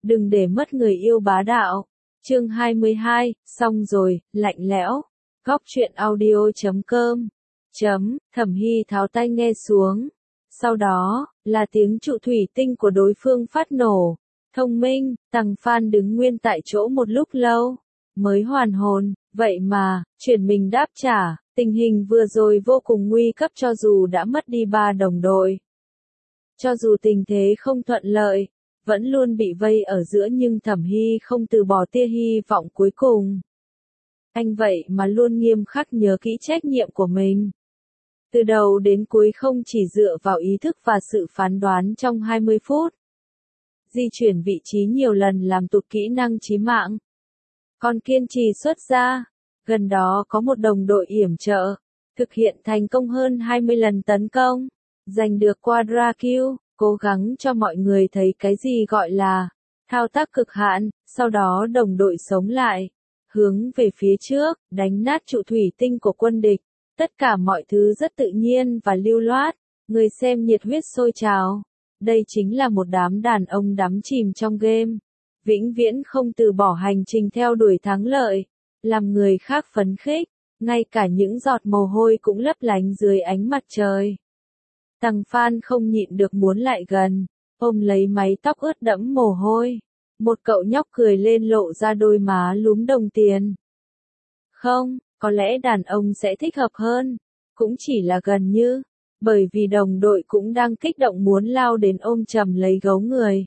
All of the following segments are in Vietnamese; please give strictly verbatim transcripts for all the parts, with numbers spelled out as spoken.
đừng để mất người yêu bá đạo. Chương hai mươi hai, xong rồi, lạnh lẽo. Góc truyện audio chấm com. Chấm, Thẩm Hy tháo tai nghe xuống. Sau đó, là tiếng trụ thủy tinh của đối phương phát nổ. Thông minh, Tằng Phan đứng nguyên tại chỗ một lúc lâu. Mới hoàn hồn, vậy mà, chuyển mình đáp trả, tình hình vừa rồi vô cùng nguy cấp cho dù đã mất đi ba đồng đội. Cho dù tình thế không thuận lợi, vẫn luôn bị vây ở giữa nhưng Thẩm Hy không từ bỏ tia hy vọng cuối cùng. Anh vậy mà luôn nghiêm khắc nhớ kỹ trách nhiệm của mình. Từ đầu đến cuối không chỉ dựa vào ý thức và sự phán đoán trong hai mươi phút. Di chuyển vị trí nhiều lần làm tụt kỹ năng chí mạng. Còn kiên trì xuất ra. Gần đó có một đồng đội yểm trợ. Thực hiện thành công hơn hai mươi lần tấn công. Giành được quadra kill. Cố gắng cho mọi người thấy cái gì gọi là thao tác cực hạn. Sau đó đồng đội sống lại. Hướng về phía trước, đánh nát trụ thủy tinh của quân địch. Tất cả mọi thứ rất tự nhiên và lưu loát. Người xem nhiệt huyết sôi trào. Đây chính là một đám đàn ông đắm chìm trong game. Vĩnh viễn không từ bỏ hành trình theo đuổi thắng lợi. Làm người khác phấn khích. Ngay cả những giọt mồ hôi cũng lấp lánh dưới ánh mặt trời. Tằng Phan không nhịn được muốn lại gần. Ôm lấy mái tóc ướt đẫm mồ hôi. Một cậu nhóc cười lên lộ ra đôi má lúm đồng tiền. Không, có lẽ đàn ông sẽ thích hợp hơn. Cũng chỉ là gần như. Bởi vì đồng đội cũng đang kích động muốn lao đến ôm chầm lấy gấu người.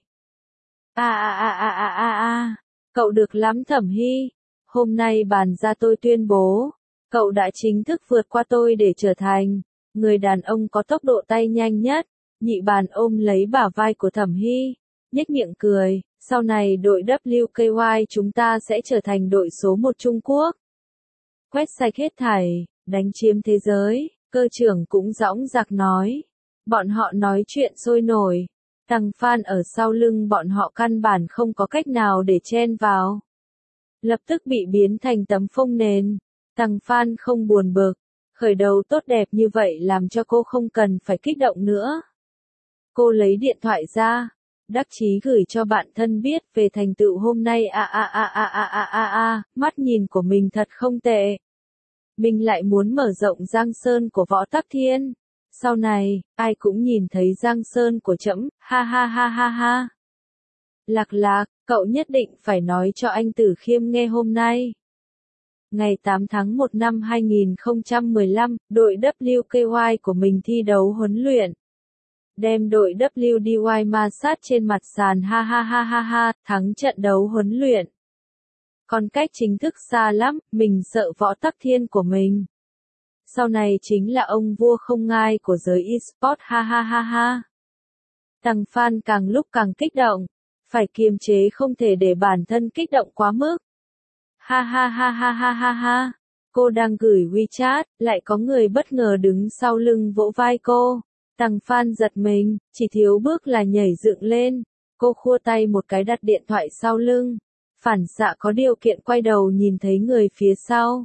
A a a a a a a, cậu được lắm Thẩm Hy. Hôm nay bàn ra tôi tuyên bố. Cậu đã chính thức vượt qua tôi để trở thành người đàn ông có tốc độ tay nhanh nhất. Nhị bàn ôm lấy bả vai của Thẩm Hy. Nhếch miệng cười. Sau này đội W K Y chúng ta sẽ trở thành đội số một Trung Quốc. Quét sạch hết thảy, đánh chiếm thế giới, cơ trưởng cũng dõng dạc nói. Bọn họ nói chuyện sôi nổi. Tằng Phan ở sau lưng bọn họ căn bản không có cách nào để chen vào. Lập tức bị biến thành tấm phông nền. Tằng Phan không buồn bực. Khởi đầu tốt đẹp như vậy làm cho cô không cần phải kích động nữa. Cô lấy điện thoại ra. Đắc chí gửi cho bạn thân biết về thành tựu hôm nay a a a a a a a a, mắt nhìn của mình thật không tệ. Mình lại muốn mở rộng Giang Sơn của Võ Tắc Thiên. Sau này, ai cũng nhìn thấy Giang Sơn của trẫm, ha ha ha ha ha. Lạc Lạc, cậu nhất định phải nói cho anh Tử Khiêm nghe hôm nay. Ngày tám tháng một năm hai nghìn không trăm mười lăm, đội W K Y của mình thi đấu huấn luyện. Đem đội W D Y ma sát trên mặt sàn ha ha ha ha ha, thắng trận đấu huấn luyện. Còn cách chính thức xa lắm, mình sợ Võ Tắc Thiên của mình. Sau này chính là ông vua không ngai của giới eSport ha ha ha ha. Tằng Phan càng lúc càng kích động, phải kiềm chế không thể để bản thân kích động quá mức. Ha ha ha ha ha ha ha, cô đang gửi WeChat, lại có người bất ngờ đứng sau lưng vỗ vai cô. Tằng Phan giật mình, chỉ thiếu bước là nhảy dựng lên. Cô khua tay một cái đặt điện thoại sau lưng. Phản xạ có điều kiện quay đầu nhìn thấy người phía sau.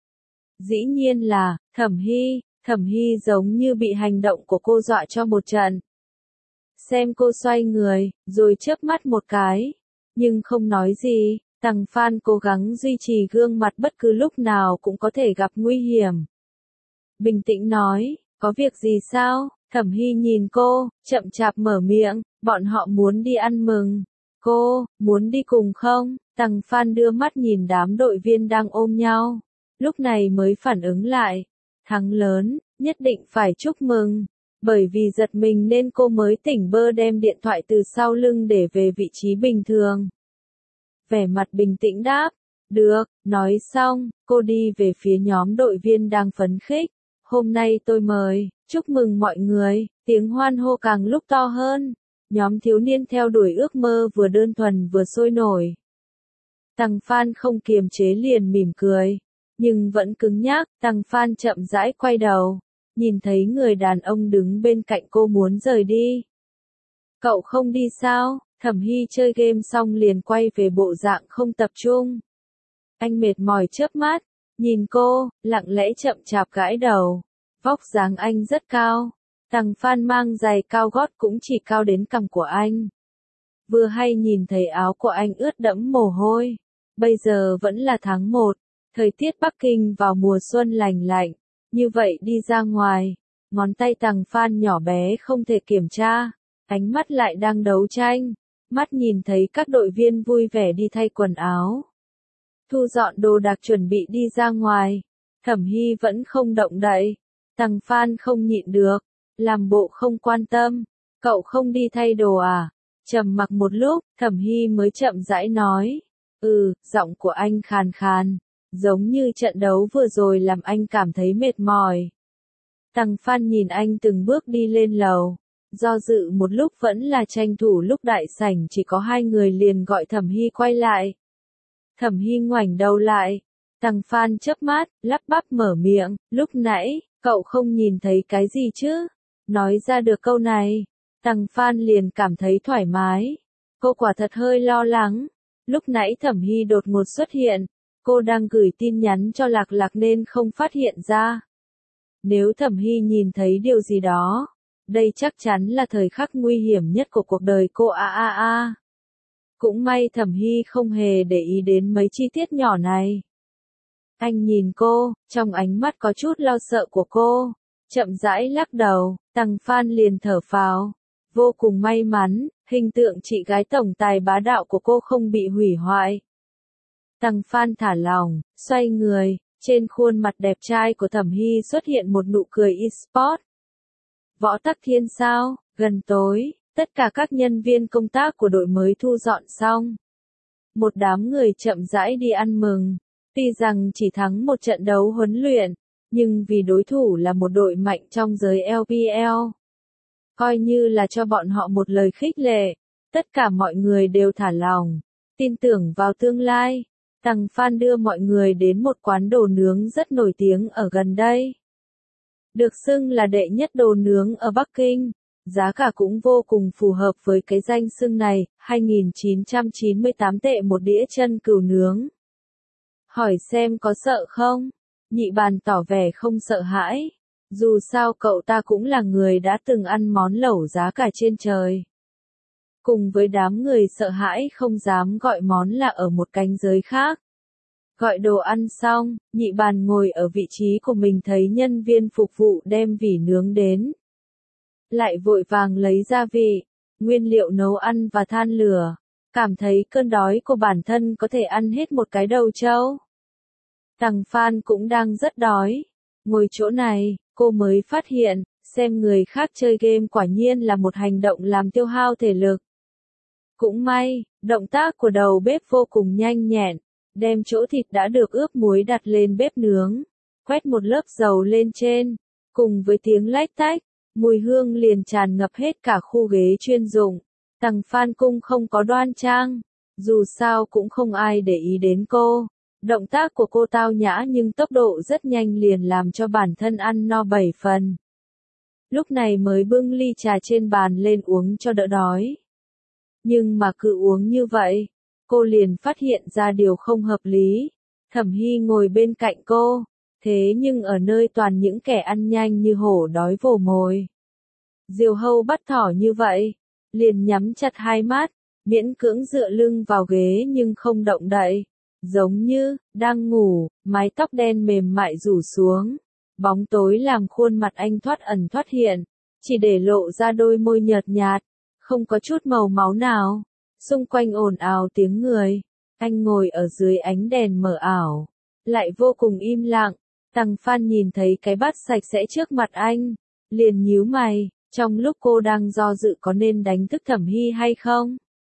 Dĩ nhiên là, Thẩm Hy. Thẩm Hy giống như bị hành động của cô dọa cho một trận. Xem cô xoay người, rồi chớp mắt một cái. Nhưng không nói gì, Tằng Phan cố gắng duy trì gương mặt bất cứ lúc nào cũng có thể gặp nguy hiểm. Bình tĩnh nói, có việc gì sao? Thẩm Hy nhìn cô, chậm chạp mở miệng, bọn họ muốn đi ăn mừng. Cô, muốn đi cùng không? Tằng Phan đưa mắt nhìn đám đội viên đang ôm nhau. Lúc này mới phản ứng lại. Thắng lớn, nhất định phải chúc mừng. Bởi vì giật mình nên cô mới tỉnh bơ đem điện thoại từ sau lưng để về vị trí bình thường. Vẻ mặt bình tĩnh đáp. Được, nói xong, cô đi về phía nhóm đội viên đang phấn khích. Hôm nay tôi mời, chúc mừng mọi người, tiếng hoan hô càng lúc to hơn. Nhóm thiếu niên theo đuổi ước mơ vừa đơn thuần vừa sôi nổi. Tằng Phan không kiềm chế liền mỉm cười, nhưng vẫn cứng nhắc. Tằng Phan chậm rãi quay đầu, nhìn thấy người đàn ông đứng bên cạnh cô muốn rời đi. Cậu không đi sao? Thẩm Hy chơi game xong liền quay về bộ dạng không tập trung. Anh mệt mỏi chớp mắt, nhìn cô, lặng lẽ chậm chạp gãi đầu. Vóc dáng anh rất cao. Tằng Phan mang giày cao gót cũng chỉ cao đến cằm của anh. vừa hay nhìn thấy áo của anh ướt đẫm mồ hôi. Bây giờ vẫn là tháng một, thời tiết Bắc Kinh vào mùa xuân lành lạnh, như vậy đi ra ngoài, ngón tay Tằng Phan nhỏ bé không thể kiểm tra, ánh mắt lại đang đấu tranh, mắt nhìn thấy các đội viên vui vẻ đi thay quần áo. Thu dọn đồ đạc chuẩn bị đi ra ngoài, Thẩm Hy vẫn không động đậy, Tằng Phan không nhịn được, làm bộ không quan tâm, cậu không đi thay đồ à? Trầm mặc một lúc, Thẩm Hy mới chậm rãi nói, ừ, giọng của anh khàn khàn, giống như trận đấu vừa rồi làm anh cảm thấy mệt mỏi. Tằng Phan nhìn anh từng bước đi lên lầu, do dự một lúc vẫn là tranh thủ lúc đại sảnh chỉ có hai người liền gọi Thẩm Hy quay lại. Thẩm Hy ngoảnh đầu lại, Tằng Phan chớp mắt, lắp bắp mở miệng, lúc nãy, cậu không nhìn thấy cái gì chứ? Nói ra được câu này, Tằng Phan liền cảm thấy thoải mái. Cô quả thật hơi lo lắng. Lúc nãy Thẩm Hy đột ngột xuất hiện, cô đang gửi tin nhắn cho Lạc Lạc nên không phát hiện ra. Nếu Thẩm Hy nhìn thấy điều gì đó, đây chắc chắn là thời khắc nguy hiểm nhất của cuộc đời cô a a a. Cũng may Thẩm Hy không hề để ý đến mấy chi tiết nhỏ này. Anh nhìn cô, trong ánh mắt có chút lo sợ của cô, chậm rãi lắc đầu, Tằng Phan liền thở phào. Vô cùng may mắn, hình tượng chị gái tổng tài bá đạo của cô không bị hủy hoại. Tằng Phan thả lỏng, xoay người, trên khuôn mặt đẹp trai của Thẩm Hy xuất hiện một nụ cười e-sport. Võ Tắc Thiên sao? Gần tối, tất cả các nhân viên công tác của đội mới thu dọn xong. Một đám người chậm rãi đi ăn mừng, tuy rằng chỉ thắng một trận đấu huấn luyện, nhưng vì đối thủ là một đội mạnh trong giới lờ pê lờ. Coi như là cho bọn họ một lời khích lệ, tất cả mọi người đều thả lỏng, tin tưởng vào tương lai. Tằng Phan đưa mọi người đến một quán đồ nướng rất nổi tiếng ở gần đây. Được xưng là đệ nhất đồ nướng ở Bắc Kinh, giá cả cũng vô cùng phù hợp với cái danh xưng này, hai nghìn chín trăm chín mươi tám tệ một đĩa chân cừu nướng. Hỏi xem có sợ không? Nhị Bàn tỏ vẻ không sợ hãi. Dù sao cậu ta cũng là người đã từng ăn món lẩu giá cả trên trời. Cùng với đám người sợ hãi không dám gọi món là ở một cánh giới khác. Gọi đồ ăn xong, Nhị Bàn ngồi ở vị trí của mình thấy nhân viên phục vụ đem vỉ nướng đến. Lại vội vàng lấy gia vị, nguyên liệu nấu ăn và than lửa, cảm thấy cơn đói của bản thân có thể ăn hết một cái đầu trâu. Tằng Phan cũng đang rất đói. Ngồi chỗ này, cô mới phát hiện, xem người khác chơi game quả nhiên là một hành động làm tiêu hao thể lực. Cũng may, động tác của đầu bếp vô cùng nhanh nhẹn, đem chỗ thịt đã được ướp muối đặt lên bếp nướng, quét một lớp dầu lên trên, cùng với tiếng lách tách, mùi hương liền tràn ngập hết cả khu ghế chuyên dụng. Tằng Phan cũng không có đoan trang, dù sao cũng không ai để ý đến cô. Động tác của cô tao nhã nhưng tốc độ rất nhanh liền làm cho bản thân ăn no bảy phần. Lúc này mới bưng ly trà trên bàn lên uống cho đỡ đói. Nhưng mà cứ uống như vậy, cô liền phát hiện ra điều không hợp lý. Thẩm Hy ngồi bên cạnh cô, thế nhưng ở nơi toàn những kẻ ăn nhanh như hổ đói vồ mồi. Diều hâu bắt thỏ như vậy, liền nhắm chặt hai mắt, miễn cưỡng dựa lưng vào ghế nhưng không động đậy. Giống như, đang ngủ, mái tóc đen mềm mại rủ xuống. Bóng tối làm khuôn mặt anh thoát ẩn thoát hiện, chỉ để lộ ra đôi môi nhợt nhạt, không có chút màu máu nào. Xung quanh ồn ào tiếng người, anh ngồi ở dưới ánh đèn mờ ảo, lại vô cùng im lặng. Tằng Phan nhìn thấy cái bát sạch sẽ trước mặt anh, liền nhíu mày, trong lúc cô đang do dự có nên đánh thức Thẩm Hy hay không.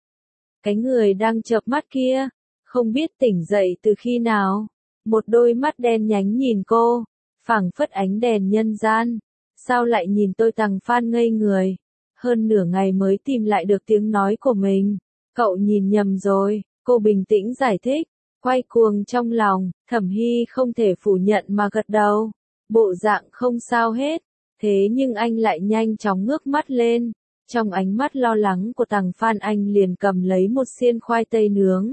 Cái người đang chợp mắt kia, không biết tỉnh dậy từ khi nào, một đôi mắt đen nhánh nhìn cô, phảng phất ánh đèn nhân gian. Sao lại nhìn tôi? Tằng Phan ngây người, hơn nửa ngày mới tìm lại được tiếng nói của mình. Cậu nhìn nhầm rồi, cô bình tĩnh giải thích, quay cuồng trong lòng. Thẩm Hy không thể phủ nhận mà gật đầu, bộ dạng không sao hết. Thế nhưng anh lại nhanh chóng ngước mắt lên, trong ánh mắt lo lắng của Tằng Phan anh liền cầm lấy một xiên khoai tây nướng,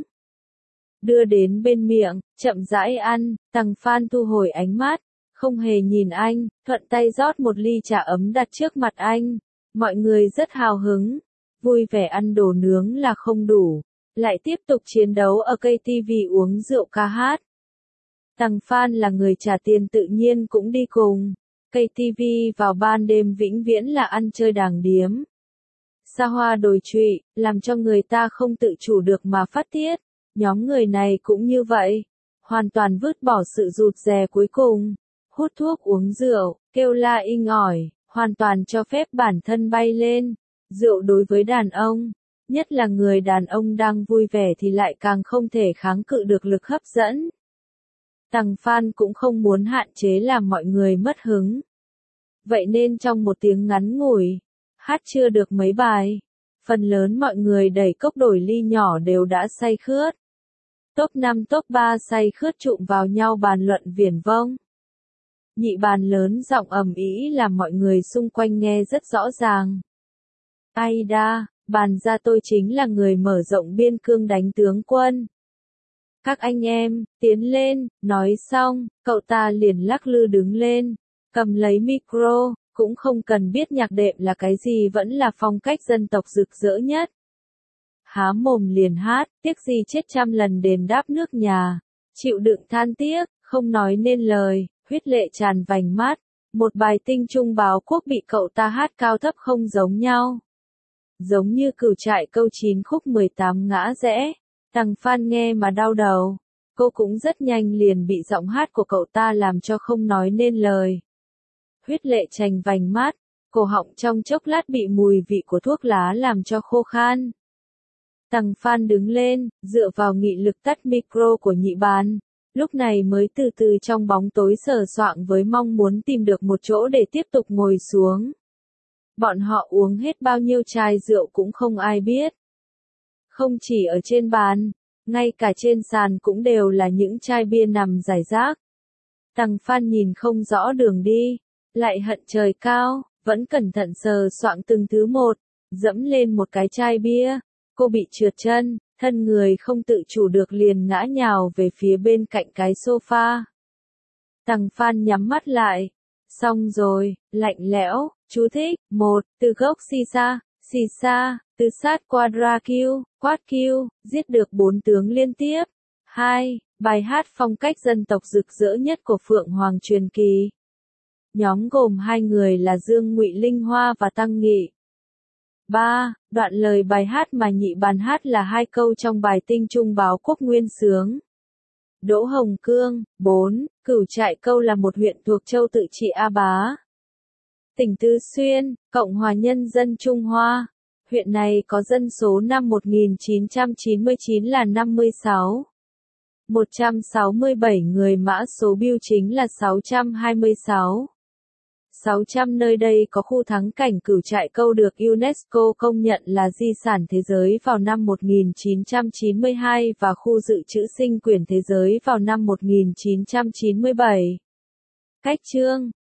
đưa đến bên miệng, chậm rãi ăn. Tằng Phan thu hồi ánh mắt, không hề nhìn anh, thuận tay rót một ly trà ấm đặt trước mặt anh. Mọi người rất hào hứng, vui vẻ ăn đồ nướng là không đủ, lại tiếp tục chiến đấu ở ca tê vê uống rượu ca hát. Tằng Phan là người trả tiền tự nhiên cũng đi cùng. ca tê vê vào ban đêm vĩnh viễn là ăn chơi đàng điếm. Xa hoa đồi trụy, làm cho người ta không tự chủ được mà phát tiết. Nhóm người này cũng như vậy. Hoàn toàn vứt bỏ sự rụt rè cuối cùng. Hút thuốc uống rượu, kêu la inh ỏi, hoàn toàn cho phép bản thân bay lên. Rượu đối với đàn ông, nhất là người đàn ông đang vui vẻ thì lại càng không thể kháng cự được lực hấp dẫn. Tằng Phan cũng không muốn hạn chế làm mọi người mất hứng. Vậy nên trong một tiếng ngắn ngủi, hát chưa được mấy bài, phần lớn mọi người đẩy cốc đổi ly nhỏ đều đã say khướt. Top năm top ba say khướt trụm vào nhau bàn luận viển vông. Nhị bàn lớn giọng ầm ĩ làm mọi người xung quanh nghe rất rõ ràng. Ai đa, bàn ra tôi chính là người mở rộng biên cương đánh tướng quân. Các anh em, tiến lên, nói xong, cậu ta liền lắc lư đứng lên, cầm lấy micro, cũng không cần biết nhạc đệm là cái gì vẫn là phong cách dân tộc rực rỡ nhất. Há mồm liền hát, tiếc gì chết trăm lần đền đáp nước nhà, chịu đựng than tiếc, không nói nên lời, huyết lệ tràn vành mắt, một bài tinh trung báo quốc bị cậu ta hát cao thấp không giống nhau. Giống như Cửu Trại câu chín khúc mười tám ngã rẽ. Tằng Phan nghe mà đau đầu, cô cũng rất nhanh liền bị giọng hát của cậu ta làm cho không nói nên lời. Huyết lệ trành vành mắt, cổ họng trong chốc lát bị mùi vị của thuốc lá làm cho khô khan. Tằng Phan đứng lên, dựa vào nghị lực tắt micro của nhị bàn, lúc này mới từ từ trong bóng tối sờ soạng với mong muốn tìm được một chỗ để tiếp tục ngồi xuống. Bọn họ uống hết bao nhiêu chai rượu cũng không ai biết. Không chỉ ở trên bàn, ngay cả trên sàn cũng đều là những chai bia nằm rải rác. Tằng Phan nhìn không rõ đường đi, lại hận trời cao, vẫn cẩn thận sờ soạng từng thứ một, dẫm lên một cái chai bia, cô bị trượt chân, thân người không tự chủ được liền ngã nhào về phía bên cạnh cái sofa. Tằng Phan nhắm mắt lại, xong rồi, lạnh lẽo, chú thích, một, từ gốc sisa, sisa, từ sát quadra Q, quad Q, giết được bốn tướng liên tiếp. hai. Bài hát phong cách dân tộc rực rỡ nhất của Phượng Hoàng truyền kỳ. Nhóm gồm hai người là Dương Ngụy Linh Hoa và Tăng Nghị. ba. Đoạn lời bài hát mà nhị bàn hát là hai câu trong bài tinh trung báo quốc nguyên sướng. Đỗ Hồng Cương. bốn. Cửu Trại câu là một huyện thuộc châu Tự trị A Bá, tỉnh Tứ Xuyên, Cộng hòa Nhân dân Trung Hoa. Huyện này có dân số năm một nghìn chín trăm chín mươi chín là năm mươi sáu. một trăm sáu mươi bảy người, mã số bưu chính là sáu trăm hai mươi sáu. sáu trăm nơi đây có khu thắng cảnh Cửu Trại câu được UNESCO công nhận là di sản thế giới vào năm một nghìn chín trăm chín mươi hai và khu dự trữ sinh quyển thế giới vào năm một nghìn chín trăm chín mươi bảy. Cách chương